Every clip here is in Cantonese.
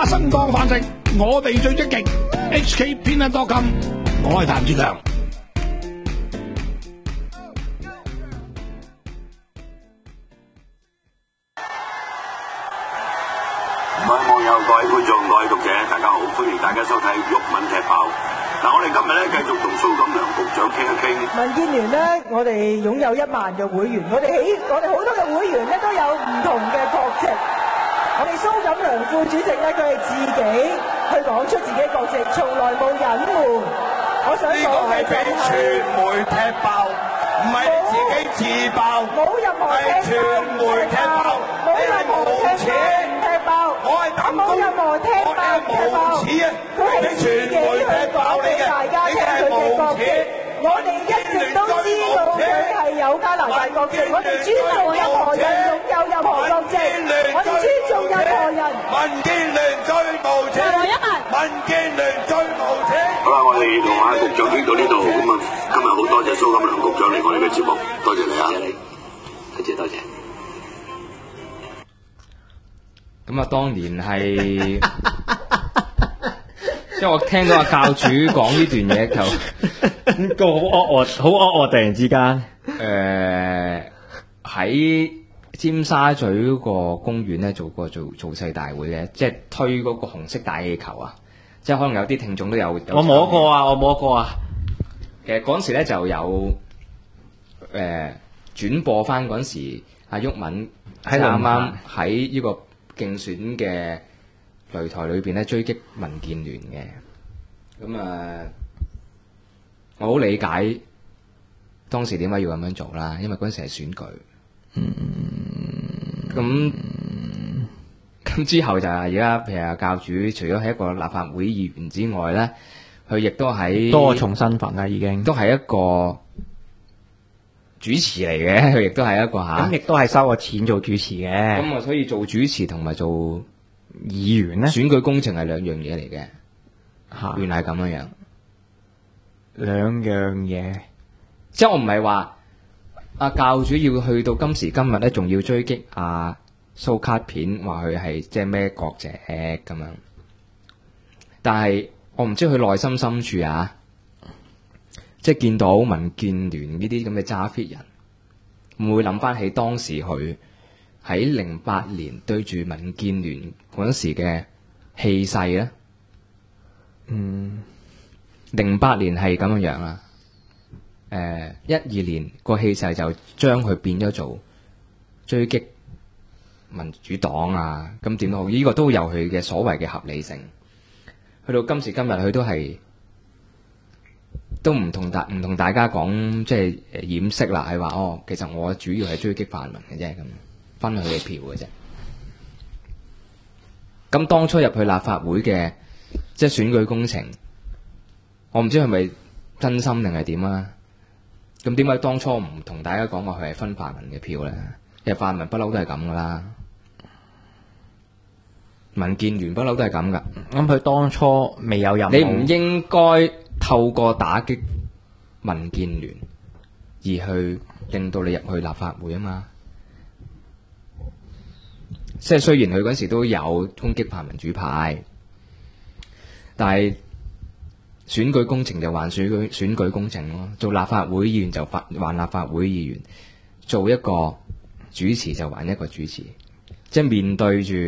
生當飯食，我哋最積極。HKPeanut.com， 我係譚志強。 各位網友、各位觀眾、各位讀者，大家好，歡迎大家收睇毓民踢爆。嗱，我哋今日咧繼續同蘇錦樑局長傾一傾。 民建聯咧，我哋擁有1萬嘅會員，我哋好多嘅會員咧都有唔同嘅國籍。我哋蘇錦樑副主席咧，佢係自己去講出自己國籍，從來冇隱瞞。我想講嘅就係傳媒踢爆，唔係你自己自爆， 冇任何係傳媒踢爆， 冇任何踢爆， 我係膽公， 冇任何踢爆， 無恥啊！ 佢係自己去講俾大家聽佢嘅國籍。我哋一直都知道佢係有加拿大國籍，我哋尊重任何人擁有任何國籍，我哋尊重任何人。 民建聯最無耻，民建聯最無耻。 好啦，我哋同阿局長傾到呢度，咁啊，今日好多謝蘇錦樑局長嚟我哋嘅節目，多謝你啊！多謝。 咁啊，當年係，即係我聽到阿教主講呢段嘢就個好惡，突然之間。 喺尖沙咀嗰個公園咧做造勢大會嘅，即係推嗰個紅色大氣球啊！即係可能有啲聽眾都有我摸過啊。 其實嗰陣時咧就有轉播翻嗰陣時，阿毓民喺啱啱喺呢個競選嘅擂台裏邊咧追擊民建聯嘅。咁我好理解當時點解要咁樣做啦，因為嗰陣時係選舉。咁之後就係而家，譬如阿教主，除咗係一個立法會議員之外咧，佢亦都喺多重身份啦，已經都係一個主持嚟嘅，佢亦都係一個咁亦都係收個錢做主持嘅。 咁啊，所以做主持同埋做議員咧， 選舉工程係兩樣嘢嚟嘅。原來係咁樣樣， 兩樣嘢。 即係我唔係話阿教主要去到今時今日咧，仲要追擊阿蘇卡片，話佢係即係咩國籍咁樣。但係我唔知佢內心深處啊，即係見到民建聯呢啲咁嘅揸 fit 人，會唔會諗翻起當時佢喺08年對住民建聯嗰陣時嘅氣勢咧？08年係咁樣樣啦。12年個氣勢就將佢變咗做追擊民主黨啊，咁點都好，呢個都有佢嘅所謂嘅合理性。去到今時今日，佢都唔同大家講，即係掩飾啦，係話其實我主要係追擊泛民嘅啫，咁分佢嘅票嘅啫。咁當初入去立法會嘅即係選舉工程，我唔知係咪真心定係點啊？咁點解當初唔同大家講話佢係分泛民嘅票咧？其實泛民不嬲都係咁噶啦，民建聯不嬲都係咁噶。 咁佢當初未有任務， 你唔應該透過打擊民建聯而去令到你入去立法會啊嘛。即係雖然佢嗰時都有攻擊泛民主派，但係選舉工程就還選舉工程咯，做立法會議員就還立法會議員，做一個主持就還一個主持。即係面對住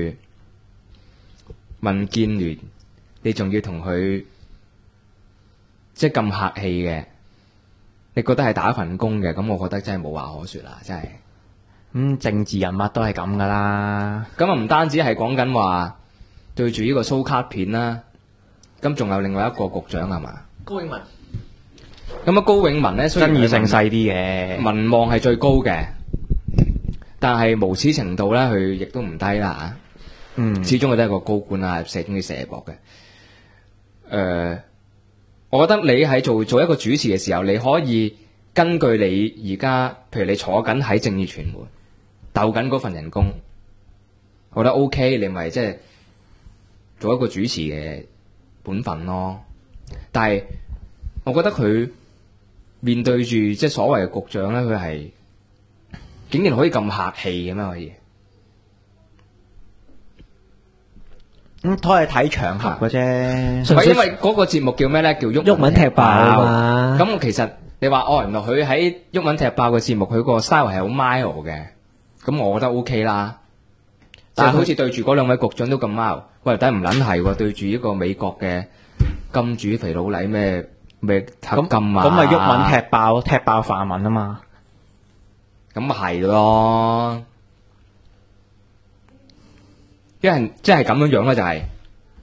民建聯，你仲要同佢即係咁客氣嘅，你覺得係打份工嘅，咁我覺得真係冇話可說啦，真係。 政治人物都係咁噶啦。 咁啊唔單止係講緊話對住呢個蘇卡片啦。咁仲有另外一個局長係嘛？ 高永文。 咁啊，高永文咧，雖然爭議性細啲嘅， 民望係最高嘅，但係無恥程度咧，佢亦都唔低啦嚇。始終佢都係個高官啊，中意射博嘅。我覺得你喺做一個主持嘅時候，你可以根據你而家，譬如你坐緊喺正義傳媒鬥緊嗰份人工，我覺得 OK，你咪即係做一個主持嘅本分咯。但係我覺得佢面對住即係所謂嘅局長咧，佢係竟然可以咁客氣嘅咩？可以都係睇場合嘅啫。 唔係因為嗰個節目叫咩咧？叫毓民踢爆啊嘛。咁其實你話原來佢喺毓民踢爆嘅節目，佢個 style 係好 mild 嘅，咁我覺得 OK 啦。但係好似對住嗰兩位局長都咁 mild，喂，但係唔撚係喎，對住呢個美國嘅金主肥佬黎咩黑金啊？ 咁咪毓民踢爆泛民啊嘛。 咁咪係咯。因為即係咁樣樣啦，就係，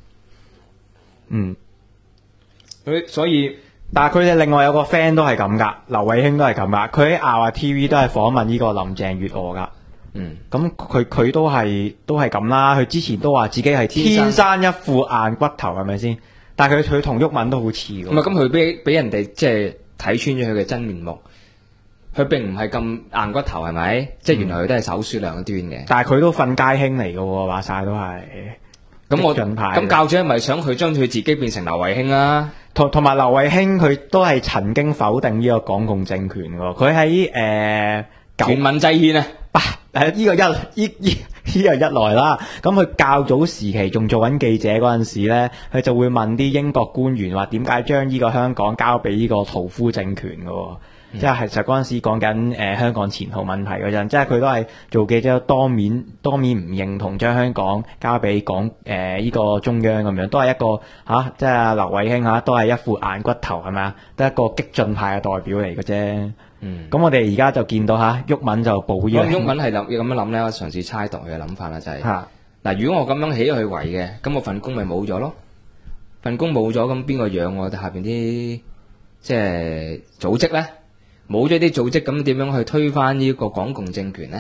所以，但係佢哋另外有個 friend 都係咁噶，劉偉興都係咁噶，佢喺亞華 TV 都係訪問呢個林鄭月娥噶，咁佢都係咁啦，佢之前都話自己係天生一副硬骨頭，係咪先？但係佢同毓民都好似㗎。唔係， 咁佢俾人哋即係睇穿咗佢嘅真面目。佢並唔係咁硬骨頭，係咪？即係原來佢都係手書兩端嘅。 但係佢都瞓街兄嚟嘅喎，話晒都係。 咁教主係咪想佢將佢自己變成劉慧卿啊？ 同埋劉慧卿佢都係曾經否定呢個港共政權嘅喎。佢喺全民制憲啊！ 呢個一來啦。咁佢較早時期仲做緊記者嗰陣時咧，佢就會問啲英國官員話點解將呢個香港交俾呢個屠夫政權嘅喎。即係其實嗰陣時講緊香港前途問題嗰陣，即係佢都係做記者當面唔認同將香港交俾呢個中央咁樣，都係一個即係劉慧卿都係一副硬骨頭係咪啊？都係一個激進派嘅代表嚟嘅啫。咁我哋而家就見到毓民就報呢樣。 毓民係咁樣諗咧，我嘗試猜度佢嘅諗法啦，就係嗱，如果我咁樣起佢圍嘅，咁我份工咪冇咗咯？份工冇咗，咁邊個養我哋下邊啲即係組織咧？冇咗啲組織，咁點樣去推翻呢個港共政權呢？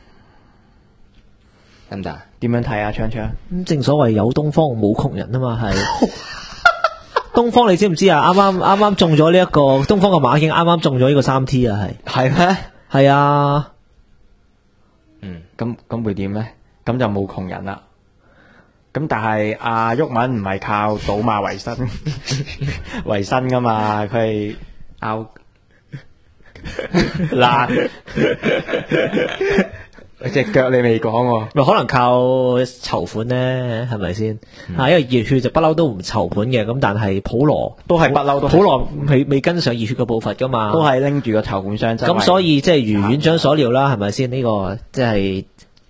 得唔得？ 點樣睇啊，鏘鏘？ 咁正所謂有東方冇窮人啊嘛，係。東方你知唔知啊？啱啱中咗呢一個東方嘅馬經，啱啱中咗呢個3T 啊， 係咩？ 係啊。 咁會點呢？咁就冇窮人啦。咁但係毓民唔係靠賭馬為生噶嘛，佢係嗱，隻腳你未講喎， 咪可能靠籌款咧，係咪先？因為熱血就不嬲都唔籌款嘅，咁但係普羅都係不嬲，普羅未跟上熱血嘅步伐噶嘛， 都係拎住個籌款箱。 咁所以即係如院長所料啦，係咪先？呢個即係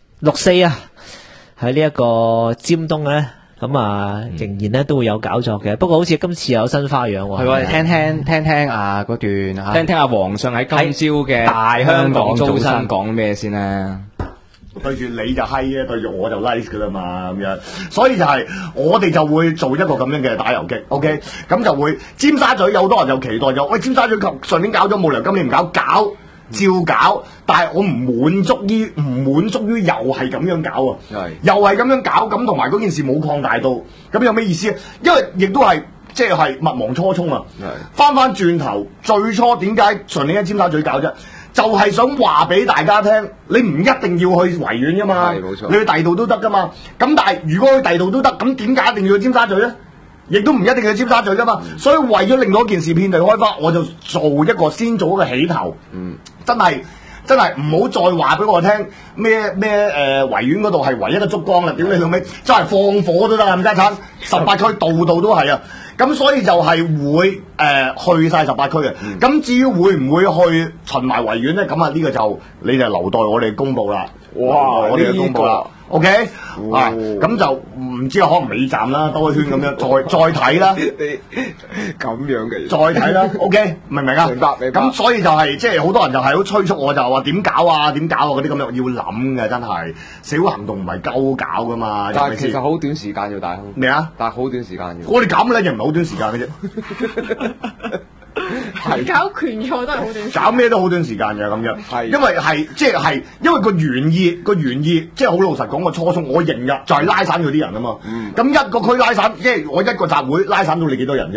6·4啊，喺呢一個尖東咧。咁仍然咧都會有搞作嘅，不過好似今次有新花樣喎。係喎，聽嗰段聽皇上喺今朝嘅大香港早晨講咩先咧？ 對住你就閪嘅，對住我就 nice 噶啦嘛，咁樣，所以就係我哋就會做一個咁樣嘅打遊擊 ，OK， 咁就會尖沙咀有好多人就期待咗，喂，尖沙咀上年搞咗冇理由今年唔搞，照搞，但係我唔滿足於又係咁樣搞啊，又係咁樣搞，咁同埋嗰件事冇擴大到，咁有咩意思啊？因為亦都係即係勿忘初衷啊！翻轉頭，最初點解上年喺尖沙咀搞啫？就係想話俾大家聽，你唔一定要去維園噶嘛，你去第二度都得噶嘛。咁但係如果去第二度都得，咁點解一定要去尖沙咀咧？亦都唔一定去尖沙咀噶嘛。所以為咗令到件事遍地開花，我就先做一個起頭。真係唔好再話俾我聽咩維園嗰度係唯一嘅燭光啦！屌你老味，真係放火都得啊！冚家鏟，18區度度都係啊！咁所以就係會去晒18區嘅。咁至於會唔會去巡埋維園咧？咁呢個就你就留待我哋公佈啦。哇！我哋公佈啦。OK，咁就唔知可能尾站啦，兜一圈咁樣，再睇啦。 咁樣嘅， 再睇啦。OK， 明唔明啊？明白。咁所以就係即係好多人就係好催促我，就話點搞啊嗰啲咁樣，要諗嘅真係。社會行動唔係鳩搞噶嘛。 但係其實好短時間要大開。 咩啊？ 但係好短時間要。 我哋咁咧，又唔係好短時間嘅啫。 搞拳賽都係好短時間， 搞咩都好短時間嘅咁樣，因為因為個原意，即係好老實講個初衷，我認嘅就係拉散佢啲人啊嘛。咁一個區拉散，即係我一個集會拉散到你幾多人啫？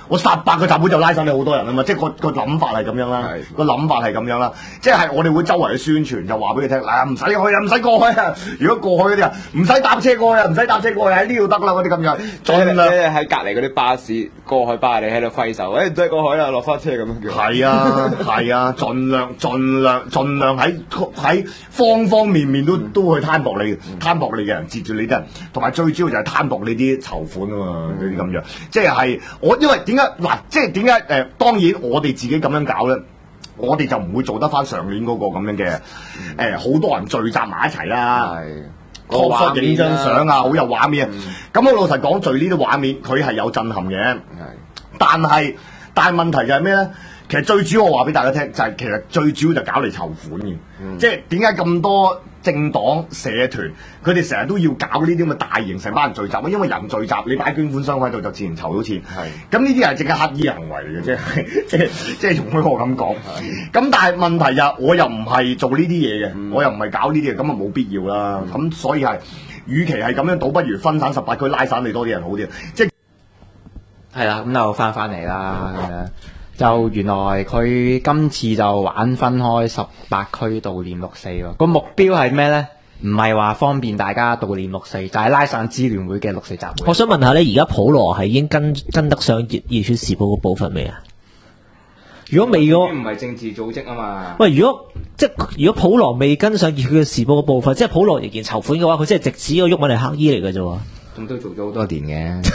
我18個集會就拉上你好多人啊嘛，即係個諗法係咁樣啦，個諗法係咁樣啦，即係我哋會周圍去宣傳，就話俾你聽，嗱唔使去啊，唔使過去啊，如果過去嗰啲啊，唔使搭車過去啊，唔使搭車過去喺呢度得啦，嗰啲咁樣，盡量喺隔離嗰啲巴士過去巴，你喺度揮手，唔使過海啦，落翻車咁樣叫。 係啊係啊，盡量喺方方面面都去攤薄你嘅人，截住你啲人，同埋最主要就係攤薄你啲籌款啊嘛，嗰啲咁樣，即係我因為點解嗱，即係點解當然我哋自己咁樣搞咧，我哋就唔會做得翻上年嗰個咁樣嘅好多人聚集埋一齊啦，確實影張相啊，好有畫面啊。咁我老實講，聚呢啲畫面佢係有震撼嘅，但係問題就係咩咧？其實最主要我話俾大家聽，就係其實最主要就搞嚟籌款嘅，即係點解咁多政黨社團佢哋成日都要搞呢啲咁嘅大型成班人聚集，因為人聚集，你擺捐款箱喺度就自然籌到錢。咁呢啲係淨係乞衣行為嚟嘅，即係容許我咁講。咁但係問題就我又唔係做呢啲嘢嘅，我又唔係搞呢啲嘢，咁啊冇必要啦。咁所以係，與其係咁樣，倒不如分散18區，拉散你多啲人好啲。即係係啦，咁就翻嚟啦咁樣。就原來佢今次就玩分開18區悼念6四喎，個目標係咩呢？唔係話方便大家悼念6四，就係拉散支聯會嘅6四集會。 我想問下咧，而家普羅係已經跟得上熱血時報個部分未啊？如果未嘅， 唔係政治組織啊嘛。 喂，如果普羅未跟上熱血時報個部分，即係普羅仍然籌款嘅話，佢即係直指個毓民係黑衣嚟嘅啫喎。 咁都做咗好多年嘅。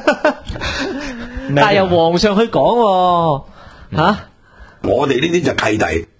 但係由皇上去講吓， 我哋呢啲就契弟。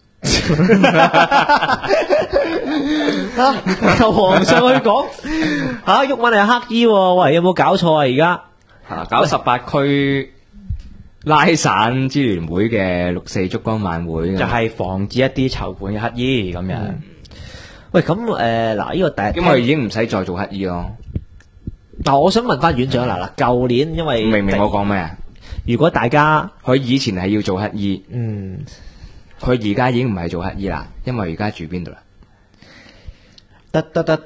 由皇上去講毓民係黑衣，喂，有冇搞錯啊？而家搞18區拉散支聯會嘅6四燭光晚會， 就係防止一啲籌款嘅乞衣咁樣。 喂，咁嗱，呢個第一， 咁我已經唔使再做乞衣咯。 但我想問翻院長嗱，舊年因為明唔明我講咩啊？如果大家佢以前係要做乞衣，佢而家已經唔係做乞衣啦，因為而家住邊度啦？ 到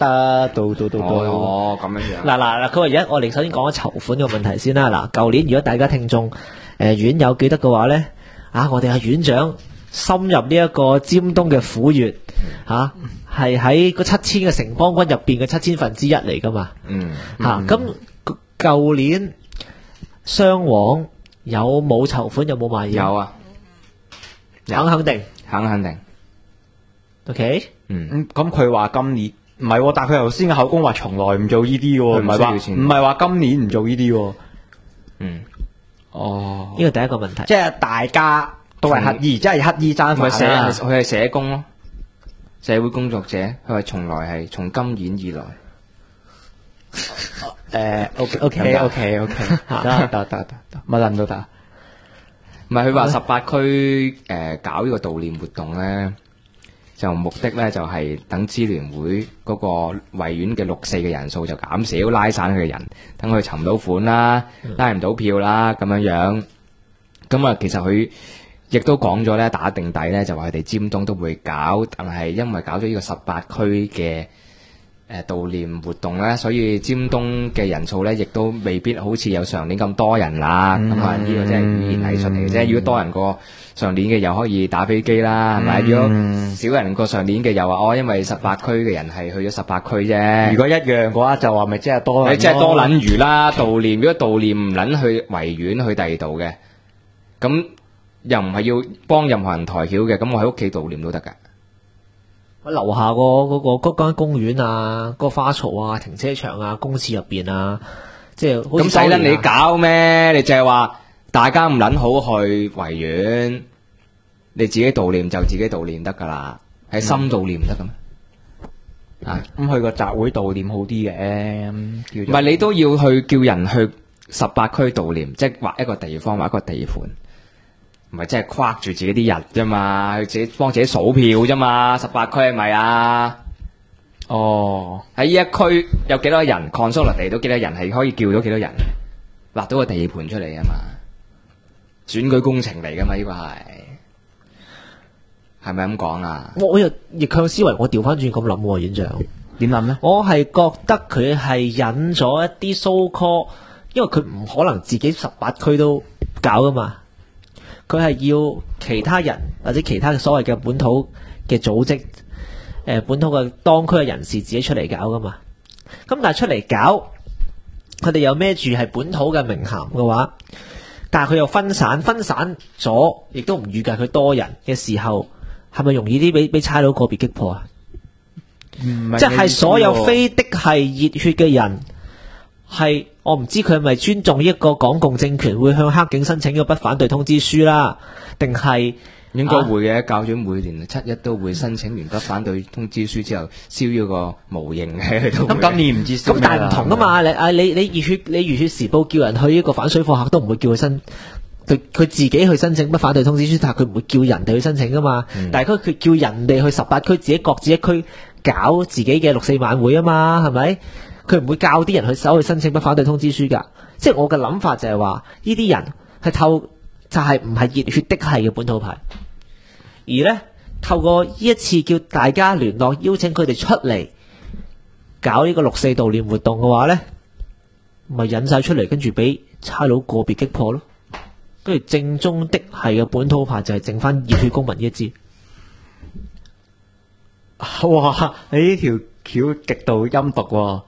哦，咁樣樣。 嗱，佢話而家我哋首先講咗籌款個問題先啦。嗱，舊年如果大家聽眾院友記得嘅話咧，我哋阿院長深入呢一個尖東嘅虎穴係喺個7000嘅城邦軍入邊嘅7000分之一嚟噶嘛。咁舊年雙黃有冇籌款，有冇賣嘢？ 有啊， 肯定。OK， 咁佢話今年唔係，但係佢頭先嘅口供話從來唔做呢啲嘅，唔係話今年唔做呢啲。 呢個第一個問題， 即係大家都係乞衣，即係乞衣爭飯。 佢係社工咯，社會工作者。佢話從來係從今年以來。 OK，得，乜撚都得。 唔係佢話18區搞呢個悼念活動咧，就目的咧就係等支聯會嗰個維園嘅6四嘅人數就減少，拉散佢嘅人，等佢籌唔到款啦，拉唔到票啦咁樣樣。咁啊，其實佢亦都講咗咧，打定底咧就話佢哋尖東都會搞，但係因為搞咗呢個18區嘅悼念活動咧，所以尖東嘅人數咧，亦都未必好似有上年咁多人啦。咁啊，呢個真係語言藝術嚟嘅啫。如果多人過上年嘅，又可以打飛機啦，係咪？如果少人過上年嘅，又話因為18區嘅人係去咗18區啫。 如果一樣嘅話，就話咪即係多人。 你即係多撚餘啦，悼念。如果悼念唔撚去維園去第二度嘅，咁又唔係要幫任何人抬轎嘅，咁我喺屋企悼念都得㗎。 我樓下嗰間公園啊，個花槽啊，停車場啊，公廁入邊啊，即係咁使撚你搞咩？你就係話大家唔撚好去維園，你自己悼念就自己悼念得噶啦，喺心悼念唔得噶咩？ 咁去個集會悼念好啲嘅， 唔係你都要去叫人去18區悼念，即係劃一個地方，劃一個地盤。唔係即係框住自己啲人啫嘛，佢自己幫自己數票啫嘛，18區係咪啊？喺呢一區有幾多人 consolidate 到幾多人，係可以叫到幾多人，劃到個地盤出嚟啊嘛，選舉工程嚟噶嘛，呢個係咪咁講啊？ 我又逆向思維，我調翻轉咁諗喎，院長點諗咧？ 我係覺得佢係引咗一啲 so call，因為佢唔可能自己18區都搞噶嘛，佢係要其他人或者其他所謂嘅本土嘅組織，本土嘅當區嘅人士自己出嚟搞噶嘛。咁但係出嚟搞，佢哋又孭住係本土嘅名銜嘅話，但係佢又分散咗，亦都唔預計佢多人嘅時候，係咪容易啲俾差佬個別擊破啊？即係所有非的係熱血嘅人，係我唔知佢係咪尊重一個港共政權，會向黑警申請一個不反對通知書啦，定係應該會嘅。教主每年7·1都會申請完不反對通知書之後，燒咗個模型嘅。 咁今年唔知燒咩啦。 咁但係唔同噶嘛，你熱血時報叫人去一個反水貨客，都唔會叫佢佢自己去申請不反對通知書，但係佢唔會叫人哋去申請噶嘛。但係佢叫人哋去18區自己各自一區搞自己嘅6·4晚會啊嘛，係咪？佢唔會教啲人去走去申請不反對通知書噶。即係我嘅諗法就係話，呢啲人係就係唔係熱血的係嘅本土派，而呢，透過呢一次叫大家聯絡邀請佢哋出嚟搞呢個6·4悼念活動嘅話呢，咪引晒出嚟，跟住俾差佬個別擊破咯。跟住正宗的係嘅本土派就係剩翻熱血公民呢一支。 哇！你呢條橋極度陰毒喎。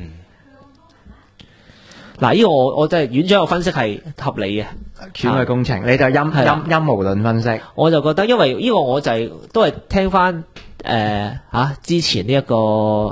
嗱，呢個我真係院長嘅分析係合理嘅。 選舉工程，你就陰謀論分析。 我就覺得，因為呢個我就都係聽翻之前呢一個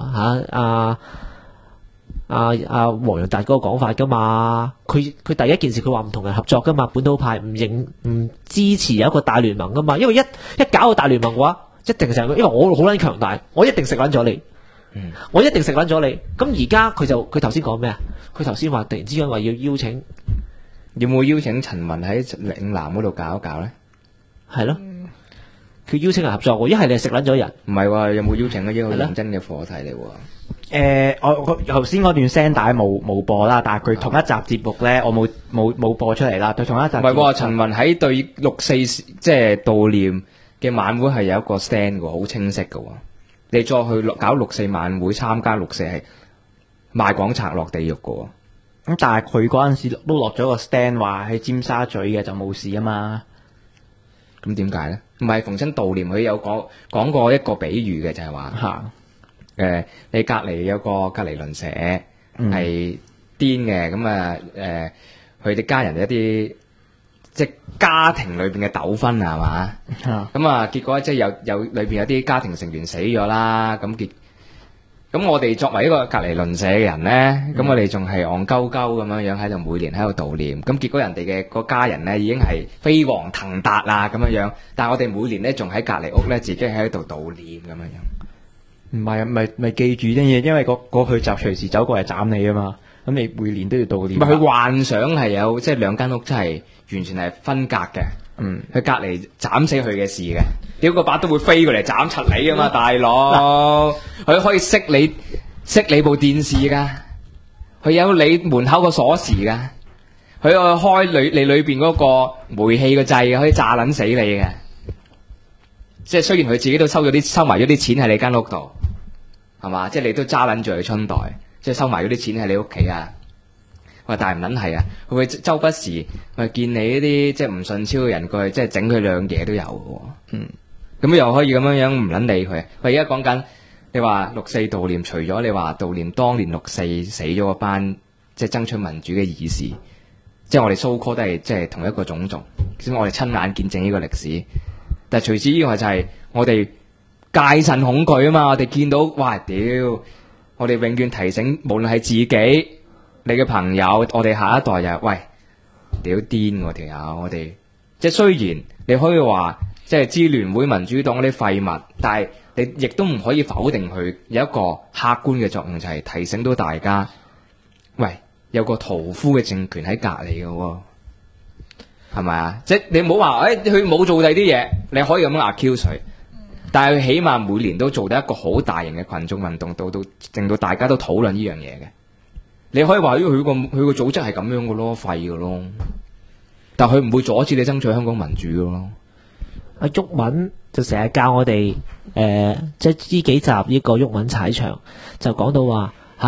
黃洋達嗰個講法噶嘛。佢第一件事佢話唔同人合作噶嘛，本土派唔支持有一個大聯盟噶嘛。因為一搞個大聯盟嘅話，一定成個，因為我好撚強大，我一定食撚咗你。我一定食撚咗你。咁而家佢頭先講咩啊？佢頭先話突然之間話要邀請， 有冇邀請陳雲喺嶺南嗰度搞一搞咧？ 係咯，佢邀請人合作喎。一係你係食撚咗人， 唔係喎？有冇邀請一個認真嘅課題嚟喎？ 我頭先嗰段聲帶冇播啦，但係佢同一集節目咧，我冇播出嚟啦。佢同一集唔係喎， 陳雲喺對6·4即係悼念嘅晚會係有一個 stand 喎，好清晰嘅喎。你再去搞6·4晚會，參加6·4係賣港賊落地獄嘅喎。 咁但係佢嗰陣時都落咗個 stand 話喺尖沙咀嘅就冇事啊嘛。 咁點解咧？唔係逢親悼念，佢有講過一個比喻嘅，就係話你隔離有個隔離鄰舍係癲嘅，咁佢哋家人一啲即係家庭裏邊嘅糾紛係嘛？咁結果即係有裏邊有啲家庭成員死咗啦，咁我哋作為一個隔離鄰舍嘅人咧，咁我哋仲係戇鳩鳩咁樣喺度每年喺度悼念，咁結果人哋嘅個家人咧已經係飛黃騰達啦咁樣，但係我哋每年咧仲喺隔離屋咧自己喺度悼念咁樣。 唔係咪記住啲嘢，因為嗰佢就隨時走過嚟斬你啊嘛，咁你每年都要悼念。 唔係佢幻想係有即係兩間屋真係完全係分隔嘅，佢隔離斬死佢嘅事嘅，屌個把都會飛過嚟斬柒你啊嘛，大佬，佢可以熄你部電視噶，佢有你門口個鎖匙噶，佢可以開你裏邊嗰個煤氣個掣，可以炸撚死你嘅。即係雖然佢自己都收埋咗啲錢喺你間屋度，係嘛？即係你都揸撚住佢春袋，即係收埋咗啲錢喺你屋企啊！喂，但係唔撚係啊！佢會周不時咪見你呢啲即係唔順超嘅人過去，即係整佢兩嘢都有嘅。咁又可以咁樣唔撚理佢。喂，而家講緊你話6·4悼念，除咗你話悼念當年6·4死咗嗰班即係爭取民主嘅義士，即係我哋 so call 都係即係同一個種族，咁我哋親眼見證呢個歷史。但係除此之外就係我哋戒慎恐懼啊嘛！我哋見到哇屌，我哋永遠提醒，無論係自己、你嘅朋友，我哋下一代又喂屌癲喎條友！我哋即係雖然你可以話即係支聯會、民主黨嗰啲廢物，但係你亦都唔可以否定佢有一個客觀嘅作用，就係提醒到大家，喂有個屠夫嘅政權喺隔離嘅喎。係咪啊？即係你唔好話，佢冇做第啲嘢，你可以咁樣accuse佢，但係佢起碼每年都做到一個好大型嘅群眾運動，到令到大家都討論呢樣嘢嘅。你可以話，佢個組織係咁樣嘅咯，廢嘅咯，但係佢唔會阻止你爭取香港民主嘅咯。 阿毓民就成日教我哋，即係呢幾集呢個毓民踩場就講到話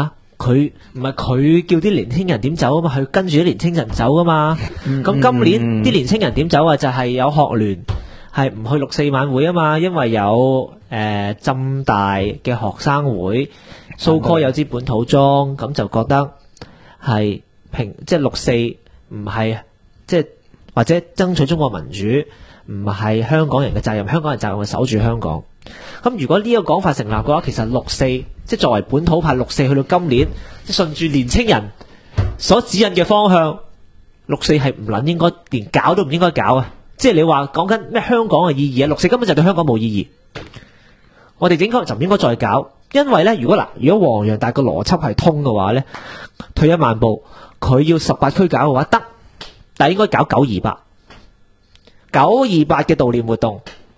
佢唔係佢叫啲年輕人點走啊嘛，佢跟住啲年輕人走噶嘛。咁今年啲年輕人點走啊？就係有學聯係唔去6·4晚會啊嘛，因為有浸大嘅學生會so call 有支本土裝，咁就覺得係即係6·4唔係即係或者爭取中國民主唔係香港人嘅責任，香港人責任係守住香港。咁如果呢個講法成立嘅話，其實6·4即係作為本土派6·4去到今年，即係順住年青人所指引嘅方向，6·4係唔撚應該，連搞都唔應該搞啊！即係你話講緊咩香港嘅意義啊？6·4根本就對香港冇意義，我哋就唔應該再搞。因為咧，如果黃洋達個邏輯係通嘅話咧，退一萬步，佢要18區搞嘅話得，但係應該搞928嘅悼念活動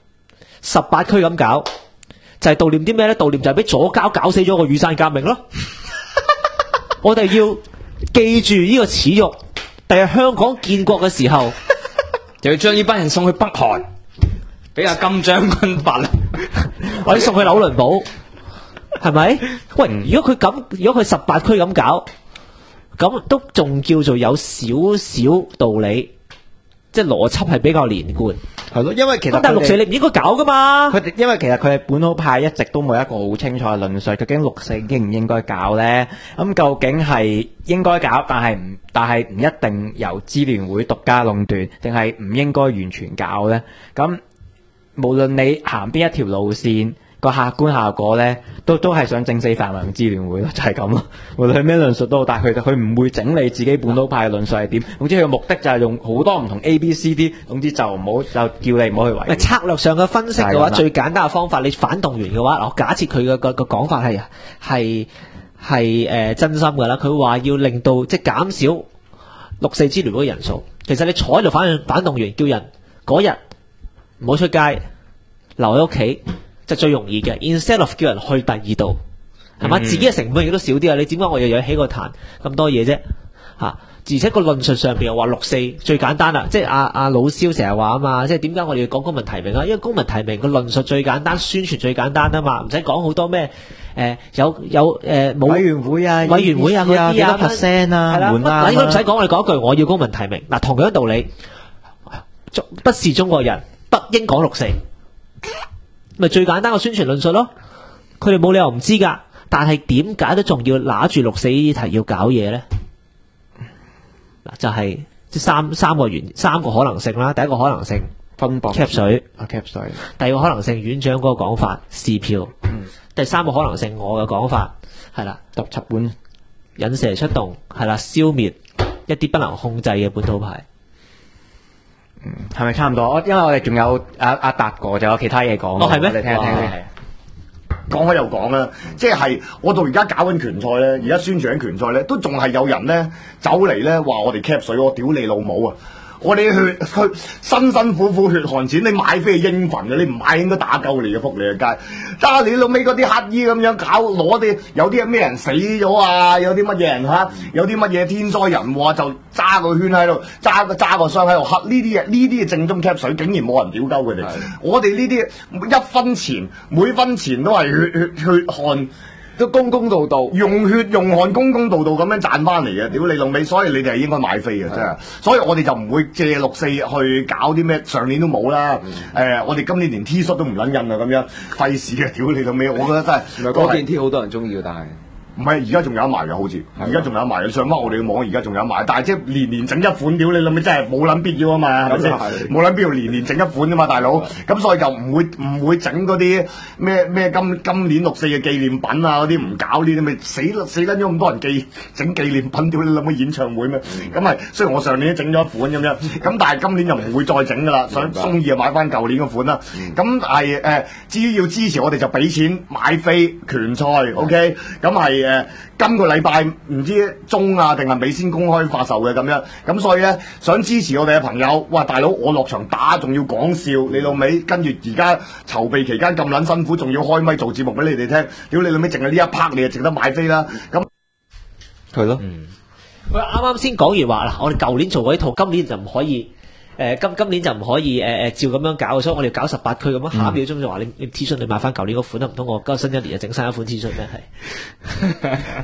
，18區咁搞，就係悼念啲咩咧？悼念就係俾左膠搞死咗個雨傘革命咯。我哋要記住呢個恥辱，第日香港建國嘅時候， 就要將呢班人送去北韓，俾阿金將軍罰啦， 或者送去紐倫堡，係咪？喂，如果佢18區咁搞，咁都仲叫做有少少道理。即係邏輯係比較連貫， 係咯，因為其實但係6·4你唔應該搞噶嘛。 因為其實佢哋本土派一直都冇一個好清楚嘅論述，究竟6·4應唔應該搞呢？咁究竟係應該搞，但係唔一定由支聯會獨家壟斷，定係唔應該完全搞呢？咁無論你行邊一條路線，個客觀效果咧，都係想整死泛民支聯會咯，就係咁咯。無論咩論述都好，但係佢唔會整理自己本土派嘅論述係點。總之佢嘅目的就係用好多唔同 A、B、C、D， 總之就叫你唔好去維護。 策略上嘅分析嘅話，最簡單嘅方法，你反動員嘅話，我假設佢嘅個講法係真心㗎啦。佢話要令到即係減少6·4支聯會嘅人數。其實你坐喺度反動員，叫人嗰日唔好出街，留喺屋企。就最容易嘅 ，instead of 叫人去第二度，係嘛？自己嘅成本亦都少啲啊！你點解我又起個壇咁多嘢啫？而且個論述上邊又話6·4最簡單啦，即係阿老蕭成日話啊嘛，即係點解我哋要講公民提名啊？因為公民提名個論述最簡單，宣傳最簡單啊嘛，唔使講好多咩冇委員會啊嗰啲啊幾多 percent 啊， 係啦，嗱應該唔使講，我哋講一句，我要公民提名。嗱，同樣道理，不是中國人不應講6·4。咪最簡單個宣傳論述咯，佢哋冇理由唔知噶，但係點解都仲要拿住6·4呢啲題要搞嘢咧？嗱，就係即三個可能性啦。第一個可能性分薄 cap 水 ，cap 水。 第二個可能性院長嗰個講法試票。第三個可能性我嘅講法係啦， 揼柒本引蛇出洞係啦，消滅一啲不能控制嘅本土派。 係咪差唔多？因為我哋仲有阿達哥，就有其他嘢講。 係咩？ 我哋聽一聽先。 講開又講啦，即係我到而家搞緊拳賽咧，而家宣傳緊拳賽咧，都仲係有人咧走嚟咧話我哋 cap 水，我屌你老母啊！我哋辛辛苦苦血汗錢，你買飛係應份嘅，你唔買應該打鳩你嘅，仆你嘅街。你老尾嗰啲乞衣咁樣搞，攞啲有啲咩人死咗啊？有啲乜嘢人有啲乜嘢天災人禍就揸個圈喺度，揸個箱喺度乞呢啲嘢正宗 cap 水，竟然冇人屌鳩佢哋。我哋呢啲一分錢每分錢都係血汗。都公公道道，用血用汗公公道道咁樣賺翻嚟嘅，屌你老味！所以你哋係應該買飛嘅，真係。所以我哋就唔會借6·4去搞啲咩，上年都冇啦。我哋今年連 T 恤都唔撚印啊，咁樣費事嘅，屌你老味！我覺得真係嗰件 T 好多人中意，但係唔係而家仲有得賣嘅，好似而家仲有得賣嘅。上翻我哋嘅網，而家仲有得賣，但係即係年整一款，屌你老味，真係冇撚必要啊嘛，係咪先？冇撚必要年整一款啊嘛，大佬。咁所以就唔會整嗰啲咩今年6·4嘅紀念品啊嗰啲，唔搞呢啲咪死緊咗咁多人整紀念品，屌你老味演唱會咩？咁係雖然我上年都整咗一款咁樣，咁但係今年就唔會再整噶啦，想中意就買翻舊年嘅款啦。咁係至於要支持我哋就俾錢買飛拳賽 ，OK？ 咁係。今個禮拜唔知中啊定係尾先公開發售嘅咁樣，咁所以咧想支持我哋嘅朋友，哇大佬我落場打仲要講笑，你老味跟住而家籌備期間咁撚辛苦，仲要開咪做節目俾你哋聽，屌你老味淨係呢一 part 你就值得買飛啦，咁係咯。 喂，啱啱先講完話啦，我哋舊年做過一套，今年就唔可以。今年就唔可以照咁樣搞，所以我哋搞18區咁樣，下一秒鐘就話你 T 恤你買翻舊年嗰款，唔通我新一年就整新一款 T 恤咩？係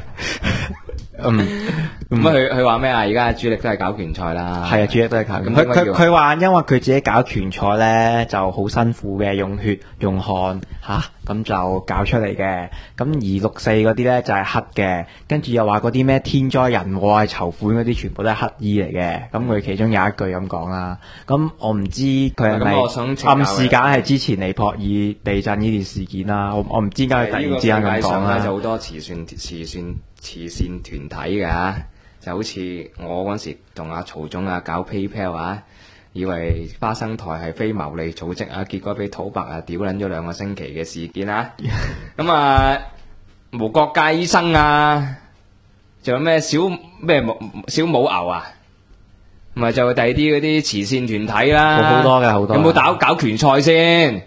咁佢話咩啊？而家主力都係搞拳賽啦。 係啊，主力都係搞。 咁佢話因為佢自己搞拳賽咧就好辛苦嘅，用血用汗咁就搞出嚟嘅。咁而6·4嗰啲咧就係黑嘅，跟住又話嗰啲咩天災人禍係籌款嗰啲全部都係黑衣嚟嘅。咁佢其中有一句咁講啦。咁我唔知佢係咪暗示緊係之前尼泊爾地震呢件事件啦。我唔知點解佢突然之間咁講啦。 就好多慈善團體㗎，就好似我嗰時同阿曹總搞 PayPal 以為花生台係非牟利組織結果俾土白屌撚咗2個星期嘅事件咁無國界醫生仲有咩小母牛咪就第二啲嗰啲慈善團體啦， 好多嘅好多。 有冇搞拳賽先？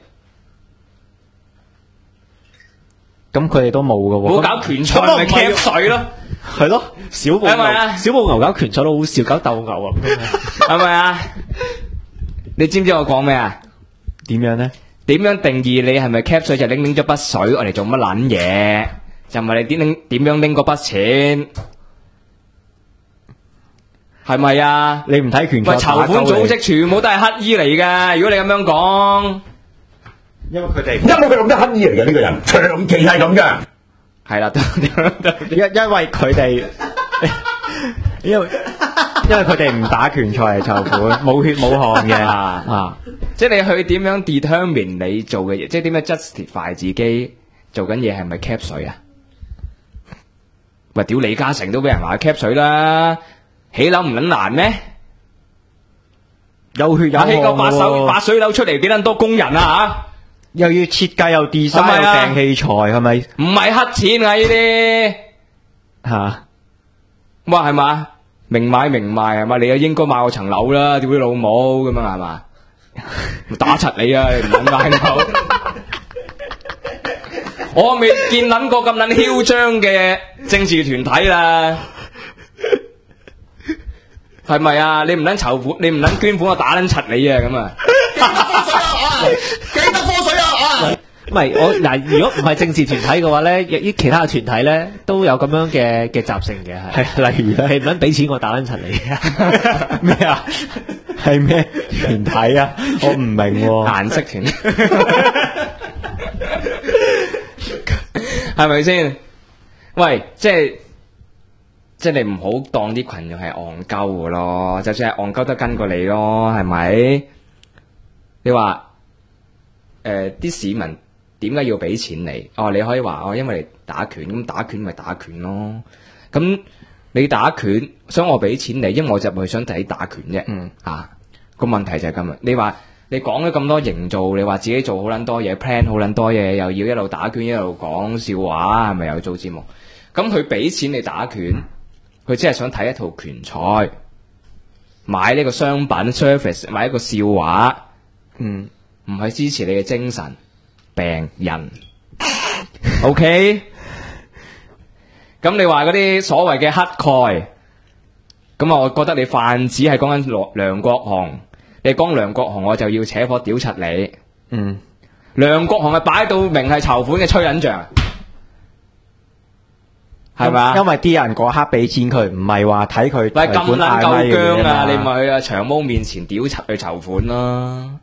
咁佢哋都冇㗎喎。 冇搞拳賽咪 cap 水咯。 係咯，小母牛搞拳賽都好笑，搞鬥牛係咪啊？你知唔知我講咩啊？ 點樣呢？ 點樣定義你係咪 cap 水？就拎咗筆水我嚟做乜撚嘢？就唔係你點樣拎嗰筆錢？係咪啊？ 你唔睇拳賽？ 喂，籌款組織全部都係乞衣嚟噶。如果你咁樣講， 因為佢哋咁多乞衣嚟嘅呢個人，長期係咁嘅。 係啦， 因為佢哋，因為佢哋唔打拳賽嚟籌款，冇血冇汗嘅即係你去點樣 determine 你做嘅嘢，即係點樣 justify 自己做緊嘢係咪 cap 水啊？喂，屌李嘉誠都俾人話 cap 水啦，起樓唔撚難咩？ 有血有汗起個8水樓出嚟幾撚多工人又要設計又 design 又訂器材，係咪？ 唔係黑錢呢啲哇係嘛？明買明賣係嘛？你又應該買我層樓啦，屌你老母咁樣係嘛？打柒你啊！你唔好嗌樓，我未見諗過咁撚囂張嘅政治團體啦，係咪啊？你唔撚籌款，你唔撚捐款，我打撚柒你啊！咁幾多科水啊！ 唔係我嗱，如果唔係政治團體嘅話咧，啲其他嘅團體咧都有咁樣嘅習性嘅，係例如係唔撚俾錢我打撚柒你咩啊？係咩團體啊？我唔明顏色團，係咪先？喂，即係你唔好當啲群眾係戇鳩嘅咯，就算係戇鳩都跟過你咯，係咪？你話啲市民點解要俾錢你？你可以話因為你打拳，咁打拳咪打拳咯。咁你打拳，所以我俾錢你，因為我就係想睇你打拳啫。個問題就係咁啊！你話你講咗咁多營造，你話自己做好撚多嘢 plan 好撚多嘢，又要一路打拳一路講笑話，係咪又做節目？咁佢俾錢你打拳，佢只係想睇一套拳賽，買呢個商品 service， 買一個笑話。唔係支持你嘅精神病人，OK？ 咁你話嗰啲所謂嘅乞丐，咁我覺得你泛指係講緊梁國雄，你講梁國雄我就要扯火屌柒你。梁國雄係擺到明係籌款嘅吹撚象，係嘛？ 因為啲人嗰刻俾錢佢，唔係話睇佢咁撚夠薑啊！你咪去阿長毛面前屌柒去籌款咯。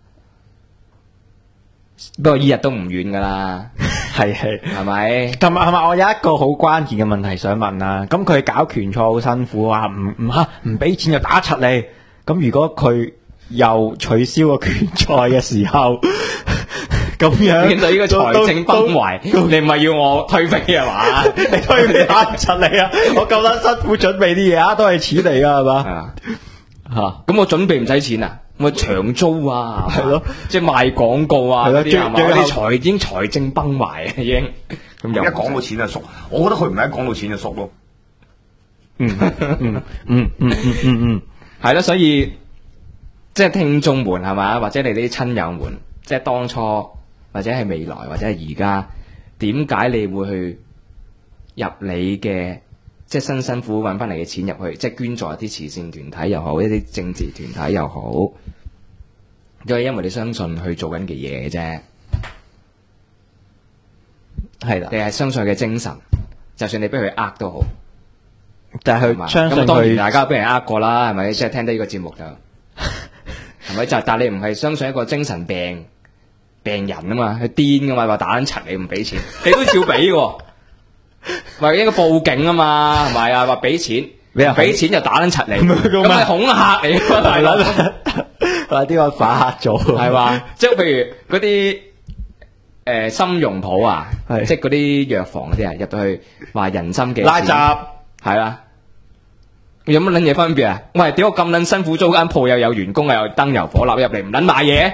不過依日都唔遠噶啦，係咪？ 同埋我有一個好關鍵嘅問題想問啊。咁佢搞拳賽好辛苦啊，唔俾錢就打柒你。咁如果佢又取消個拳賽嘅時候，咁樣面對呢個財政崩壞，你唔係要我退飛係嘛？ 你推唔打柒你啊？我咁撚辛苦準備啲嘢都係錢嚟噶係嘛？ 咁我準備唔使錢啊？我長租係咯，即係賣廣告嗰啲係嘛？我哋已經財政崩壞已經。咁一講到錢就縮，我覺得佢唔係一講到錢就縮咯。 係咯，所以即係聽眾們係嘛，或者你啲親友們，即係當初或者係未來或者係而家，點解你會去入你嘅？即係辛辛苦苦揾翻嚟嘅錢入去，即係捐助一啲慈善團體又好，一啲政治團體又好，都係因為你相信去做緊嘅嘢啫。係啦，你係相信佢嘅精神，就算你俾佢呃都好， 但係佢相信咁當然佢大家俾人呃過啦，係咪？即係聽得呢個節目就係咪？但係你唔係相信一個精神病人啊嘛，佢癲噶嘛，話打撚柒你唔俾錢，你都照俾喎。話應該報警啊嘛，係咪啊？話俾錢，你又俾錢就打撚柒你，咁係恐嚇你喎，大佬。 話啲個反黑咗， 係嘛？即係譬如嗰啲參茸鋪啊，即係嗰啲藥房嗰啲啊，入到去話人參幾拉閘， 係啦。有乜撚嘢分別啊？喂，點解咁撚辛苦租間鋪又有員工又有燈油火蠟入嚟唔撚買嘢？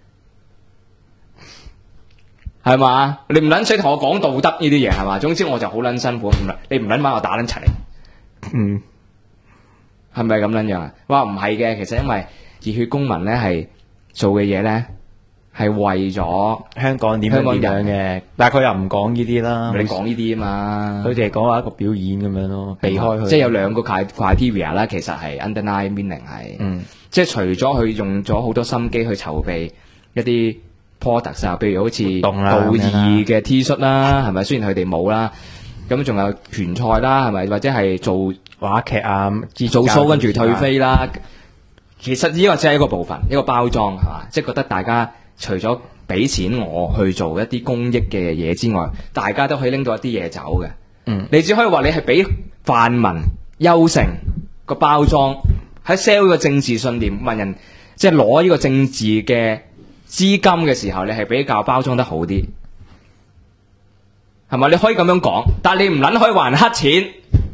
係嘛？你唔撚使同我講道德呢啲嘢係嘛？總之我就好撚辛苦，你唔撚買我打撚柒你。係咪咁撚樣啊？哇，唔係嘅，其實因為熱血公民咧係做嘅嘢咧係為咗香港點樣嘅，但係佢又唔講呢啲啦。 你講呢啲啊嘛， 佢哋講話一個表演咁樣咯，避開佢。 即係有兩個 criteria 啦，其實係 underline meaning 係，即係除咗佢用咗好多心機去籌備一啲 product 啊，譬如好似道義嘅 T 恤啦，係咪？雖然佢哋冇啦，咁仲有拳賽啦，係咪？或者係做話劇啊， 做 show 跟住退飛啦。其實呢個只係一個部分，一個包裝係嘛？即係覺得大家除咗俾錢我去做一啲公益嘅嘢之外，大家都可以拎到一啲嘢走嘅。你只可以話你係俾泛民優勝個包裝喺 sell 呢個政治信念，問人即係攞呢個政治嘅資金嘅時候，你係比較包裝得好啲，係咪？你可以咁樣講，但係你唔撚可以還黑錢，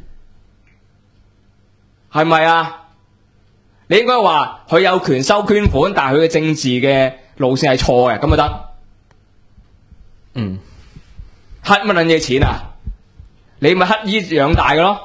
係咪啊？你應該話佢有權收捐款，但係佢嘅政治嘅路線係錯嘅，咁就得。黑乜撚嘢錢啊？你咪乞衣養大嘅咯，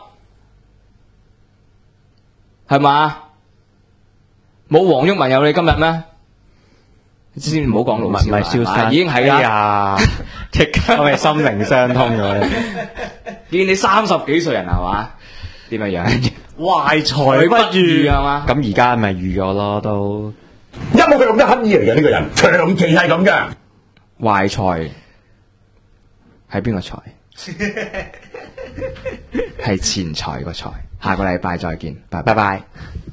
係嘛？冇黃毓民有你今日咩？先唔好講老笑， 消失已經係啦， 即刻我哋心靈相通咗。 見你30幾歲人係嘛？點樣？ 懷才不遇係嘛？ 咁而家咪遇咗咯，都一冇佢咁多乞衣嚟嘅呢個人，長期係咁嘅。 懷才係邊個才？係錢財個財。下個禮拜再見，拜拜。